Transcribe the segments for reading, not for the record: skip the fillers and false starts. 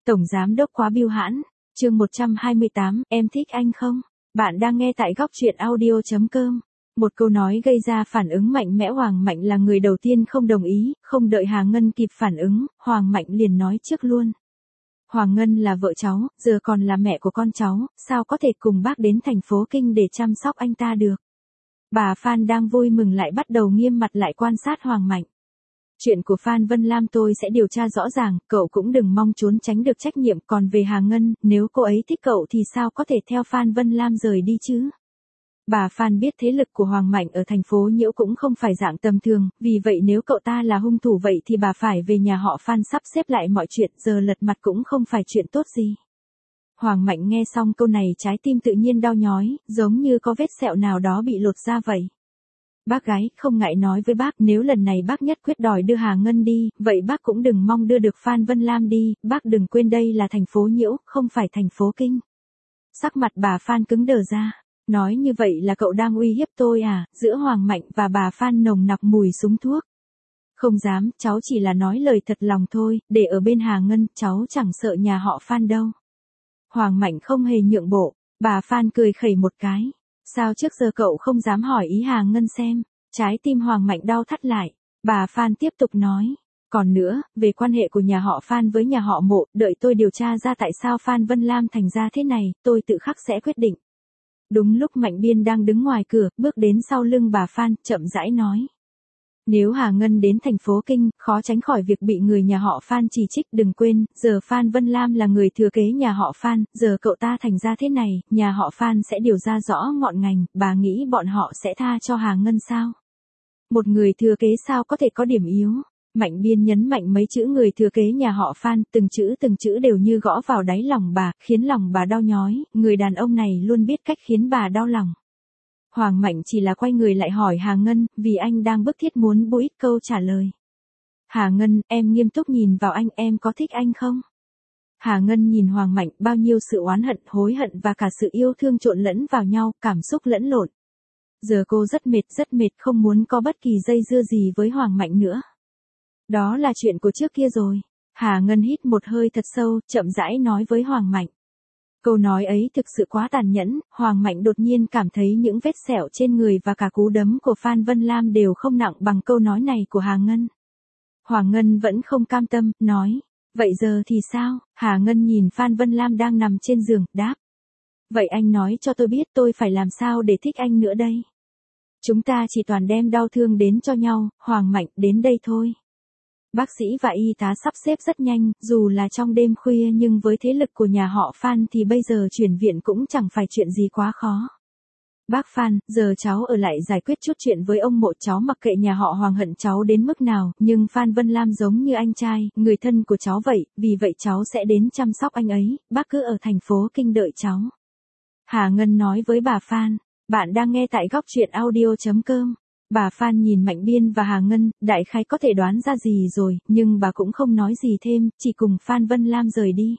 Tổng giám đốc quá bưu hãn. Chương 128, em thích anh không? Bạn đang nghe tại góc truyện audio.com. Một câu nói gây ra phản ứng mạnh mẽ. Hoàng Mạnh là người đầu tiên không đồng ý, không đợi Hà Ngân kịp phản ứng, Hoàng Mạnh liền nói trước luôn. Hoàng Ngân là vợ cháu, giờ còn là mẹ của con cháu, sao có thể cùng bác đến thành phố Kinh để chăm sóc anh ta được? Bà Phan đang vui mừng lại bắt đầu nghiêm mặt lại quan sát Hoàng Mạnh. Chuyện của Phan Vân Lam tôi sẽ điều tra rõ ràng, cậu cũng đừng mong trốn tránh được trách nhiệm. Còn về Hà Ngân, nếu cô ấy thích cậu thì sao có thể theo Phan Vân Lam rời đi chứ? Bà Phan biết thế lực của Hoàng Mạnh ở thành phố Nhiễu cũng không phải dạng tầm thường, vì vậy nếu cậu ta là hung thủ vậy thì bà phải về nhà họ Phan sắp xếp lại mọi chuyện, giờ lật mặt cũng không phải chuyện tốt gì. Hoàng Mạnh nghe xong câu này trái tim tự nhiên đau nhói, giống như có vết sẹo nào đó bị lột ra vậy. Bác gái, không ngại nói với bác, nếu lần này bác nhất quyết đòi đưa Hà Ngân đi, vậy bác cũng đừng mong đưa được Phan Vân Lam đi, bác đừng quên đây là thành phố Nhiễu, không phải thành phố Kinh. Sắc mặt bà Phan cứng đờ ra, nói như vậy là cậu đang uy hiếp tôi à? Giữa Hoàng Mạnh và bà Phan nồng nặc mùi súng thuốc. Không dám, cháu chỉ là nói lời thật lòng thôi, để ở bên Hà Ngân, cháu chẳng sợ nhà họ Phan đâu. Hoàng Mạnh không hề nhượng bộ, bà Phan cười khẩy một cái. Sao trước giờ cậu không dám hỏi ý Hà Ngân xem? Trái tim Hoàng Mạnh đau thắt lại. Bà Phan tiếp tục nói. Còn nữa, về quan hệ của nhà họ Phan với nhà họ Mộ, đợi tôi điều tra ra tại sao Phan Vân Lam thành ra thế này, tôi tự khắc sẽ quyết định. Đúng lúc Mạnh Biên đang đứng ngoài cửa, bước đến sau lưng bà Phan, chậm rãi nói. Nếu Hà Ngân đến thành phố Kinh, khó tránh khỏi việc bị người nhà họ Phan chỉ trích. Đừng quên, giờ Phan Vân Lam là người thừa kế nhà họ Phan, giờ cậu ta thành ra thế này, nhà họ Phan sẽ điều ra rõ ngọn ngành, bà nghĩ bọn họ sẽ tha cho Hà Ngân sao? Một người thừa kế sao có thể có điểm yếu? Mạnh Biên nhấn mạnh mấy chữ người thừa kế nhà họ Phan, từng chữ đều như gõ vào đáy lòng bà, khiến lòng bà đau nhói, người đàn ông này luôn biết cách khiến bà đau lòng. Hoàng Mạnh chỉ là quay người lại hỏi Hà Ngân, vì anh đang bức thiết muốn bổ ích câu trả lời. Hà Ngân, em nghiêm túc nhìn vào anh, em có thích anh không? Hà Ngân nhìn Hoàng Mạnh, bao nhiêu sự oán hận, hối hận và cả sự yêu thương trộn lẫn vào nhau, cảm xúc lẫn lộn. Giờ cô rất mệt, không muốn có bất kỳ dây dưa gì với Hoàng Mạnh nữa. Đó là chuyện của trước kia rồi. Hà Ngân hít một hơi thật sâu, chậm rãi nói với Hoàng Mạnh. Câu nói ấy thực sự quá tàn nhẫn, Hoàng Mạnh đột nhiên cảm thấy những vết sẹo trên người và cả cú đấm của Phan Vân Lam đều không nặng bằng câu nói này của Hà Ngân. Hoàng Ngân vẫn không cam tâm, nói, vậy giờ thì sao? Hà Ngân nhìn Phan Vân Lam đang nằm trên giường, đáp. Vậy anh nói cho tôi biết tôi phải làm sao để thích anh nữa đây? Chúng ta chỉ toàn đem đau thương đến cho nhau, Hoàng Mạnh, đến đây thôi. Bác sĩ và y tá sắp xếp rất nhanh, dù là trong đêm khuya nhưng với thế lực của nhà họ Phan thì bây giờ chuyển viện cũng chẳng phải chuyện gì quá khó. Bác Phan, giờ cháu ở lại giải quyết chút chuyện với ông Mộ, cháu mặc kệ nhà họ Hoàng hận cháu đến mức nào, nhưng Phan Vân Lam giống như anh trai, người thân của cháu vậy, vì vậy cháu sẽ đến chăm sóc anh ấy, bác cứ ở thành phố Kinh đợi cháu. Hà Ngân nói với bà Phan, bạn đang nghe tại góc truyện audio.com. Bà Phan nhìn Mạnh Biên và Hà Ngân, đại khái có thể đoán ra gì rồi, nhưng bà cũng không nói gì thêm, chỉ cùng Phan Vân Lam rời đi.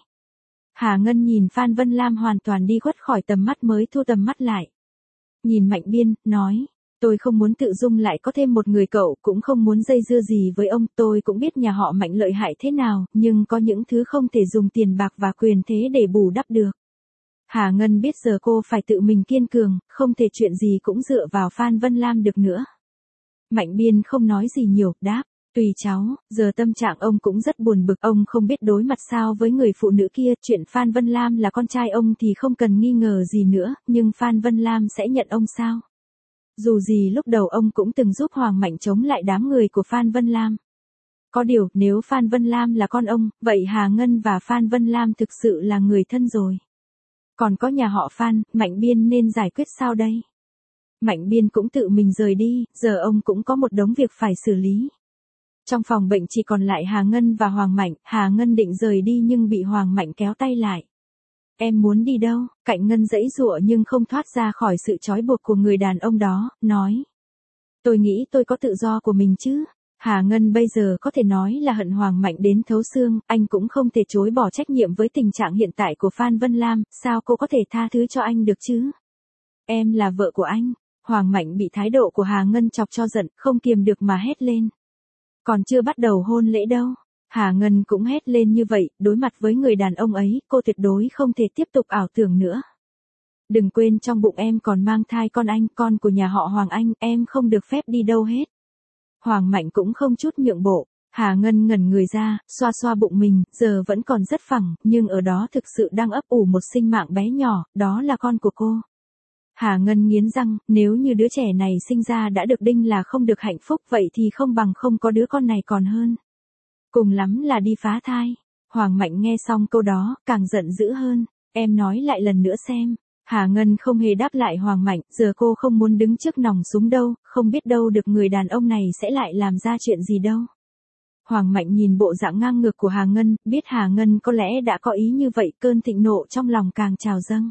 Hà Ngân nhìn Phan Vân Lam hoàn toàn đi khuất khỏi tầm mắt mới thu tầm mắt lại. Nhìn Mạnh Biên, nói, tôi không muốn tự dung lại có thêm một người cậu, cũng không muốn dây dưa gì với ông, tôi cũng biết nhà họ Mạnh lợi hại thế nào, nhưng có những thứ không thể dùng tiền bạc và quyền thế để bù đắp được. Hà Ngân biết giờ cô phải tự mình kiên cường, không thể chuyện gì cũng dựa vào Phan Vân Lam được nữa. Mạnh Biên không nói gì nhiều, đáp, tùy cháu, giờ tâm trạng ông cũng rất buồn bực, ông không biết đối mặt sao với người phụ nữ kia, chuyện Phan Vân Lam là con trai ông thì không cần nghi ngờ gì nữa, nhưng Phan Vân Lam sẽ nhận ông sao? Dù gì lúc đầu ông cũng từng giúp Hoàng Mạnh chống lại đám người của Phan Vân Lam. Có điều, nếu Phan Vân Lam là con ông, vậy Hà Ngân và Phan Vân Lam thực sự là người thân rồi. Còn có nhà họ Phan, Mạnh Biên nên giải quyết sao đây? Mạnh Biên cũng tự mình rời đi, giờ ông cũng có một đống việc phải xử lý. Trong phòng bệnh chỉ còn lại Hà Ngân và Hoàng Mạnh, Hà Ngân định rời đi nhưng bị Hoàng Mạnh kéo tay lại. Em muốn đi đâu? Cạnh Ngân giãy giụa nhưng không thoát ra khỏi sự trói buộc của người đàn ông đó, nói. Tôi nghĩ tôi có tự do của mình chứ. Hà Ngân bây giờ có thể nói là hận Hoàng Mạnh đến thấu xương, anh cũng không thể chối bỏ trách nhiệm với tình trạng hiện tại của Phan Vân Lam, sao cô có thể tha thứ cho anh được chứ? Em là vợ của anh. Hoàng Mạnh bị thái độ của Hà Ngân chọc cho giận, không kiềm được mà hét lên. Còn chưa bắt đầu hôn lễ đâu. Hà Ngân cũng hét lên như vậy, đối mặt với người đàn ông ấy, cô tuyệt đối không thể tiếp tục ảo tưởng nữa. Đừng quên trong bụng em còn mang thai con anh, con của nhà họ Hoàng Anh, em không được phép đi đâu hết. Hoàng Mạnh cũng không chút nhượng bộ. Hà Ngân ngẩn người ra, xoa xoa bụng mình, giờ vẫn còn rất phẳng, nhưng ở đó thực sự đang ấp ủ một sinh mạng bé nhỏ, đó là con của cô. Hà Ngân nghiến răng, nếu như đứa trẻ này sinh ra đã được đinh là không được hạnh phúc vậy thì không bằng không có đứa con này còn hơn. Cùng lắm là đi phá thai. Hoàng Mạnh nghe xong câu đó, càng giận dữ hơn. Em nói lại lần nữa xem. Hà Ngân không hề đáp lại Hoàng Mạnh, giờ cô không muốn đứng trước nòng súng đâu, không biết đâu được người đàn ông này sẽ lại làm ra chuyện gì đâu. Hoàng Mạnh nhìn bộ dạng ngang ngược của Hà Ngân, biết Hà Ngân có lẽ đã có ý như vậy, cơn thịnh nộ trong lòng càng trào dâng.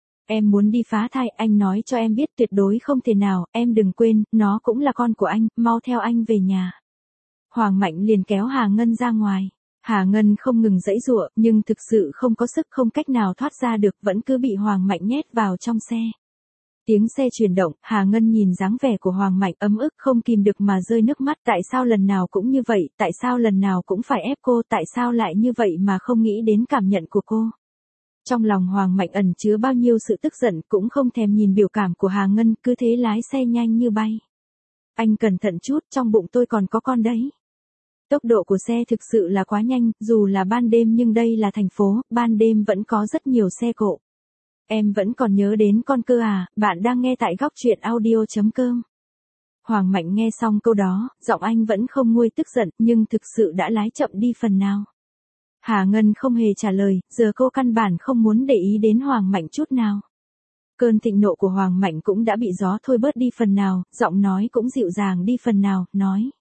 Em muốn đi phá thai, anh nói cho em biết tuyệt đối không thể nào, em đừng quên, nó cũng là con của anh, mau theo anh về nhà. Hoàng Mạnh liền kéo Hà Ngân ra ngoài. Hà Ngân không ngừng giãy giụa, nhưng thực sự không có sức, không cách nào thoát ra được, vẫn cứ bị Hoàng Mạnh nhét vào trong xe. Tiếng xe chuyển động, Hà Ngân nhìn dáng vẻ của Hoàng Mạnh ấm ức không kìm được mà rơi nước mắt. Tại sao lần nào cũng như vậy, tại sao lần nào cũng phải ép cô, tại sao lại như vậy mà không nghĩ đến cảm nhận của cô. Trong lòng Hoàng Mạnh ẩn chứa bao nhiêu sự tức giận, cũng không thèm nhìn biểu cảm của Hà Ngân, cứ thế lái xe nhanh như bay. Anh cẩn thận chút, trong bụng tôi còn có con đấy. Tốc độ của xe thực sự là quá nhanh, dù là ban đêm nhưng đây là thành phố, ban đêm vẫn có rất nhiều xe cộ. Em vẫn còn nhớ đến con cơ à, bạn đang nghe tại góc truyện audio.com. Hoàng Mạnh nghe xong câu đó, giọng anh vẫn không nguôi tức giận, nhưng thực sự đã lái chậm đi phần nào. Hà Ngân không hề trả lời, giờ cô căn bản không muốn để ý đến Hoàng Mạnh chút nào. Cơn thịnh nộ của Hoàng Mạnh cũng đã bị gió thôi bớt đi phần nào, giọng nói cũng dịu dàng đi phần nào, nói.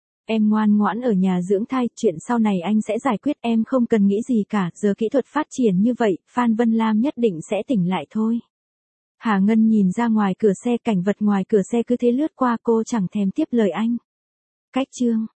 Em ngoan ngoãn ở nhà dưỡng thai, chuyện sau này anh sẽ giải quyết, em không cần nghĩ gì cả, giờ kỹ thuật phát triển như vậy, Phan Vân Lam nhất định sẽ tỉnh lại thôi. Hà Ngân nhìn ra ngoài cửa xe, cảnh vật ngoài cửa xe cứ thế lướt qua, cô chẳng thèm tiếp lời anh. Cách chương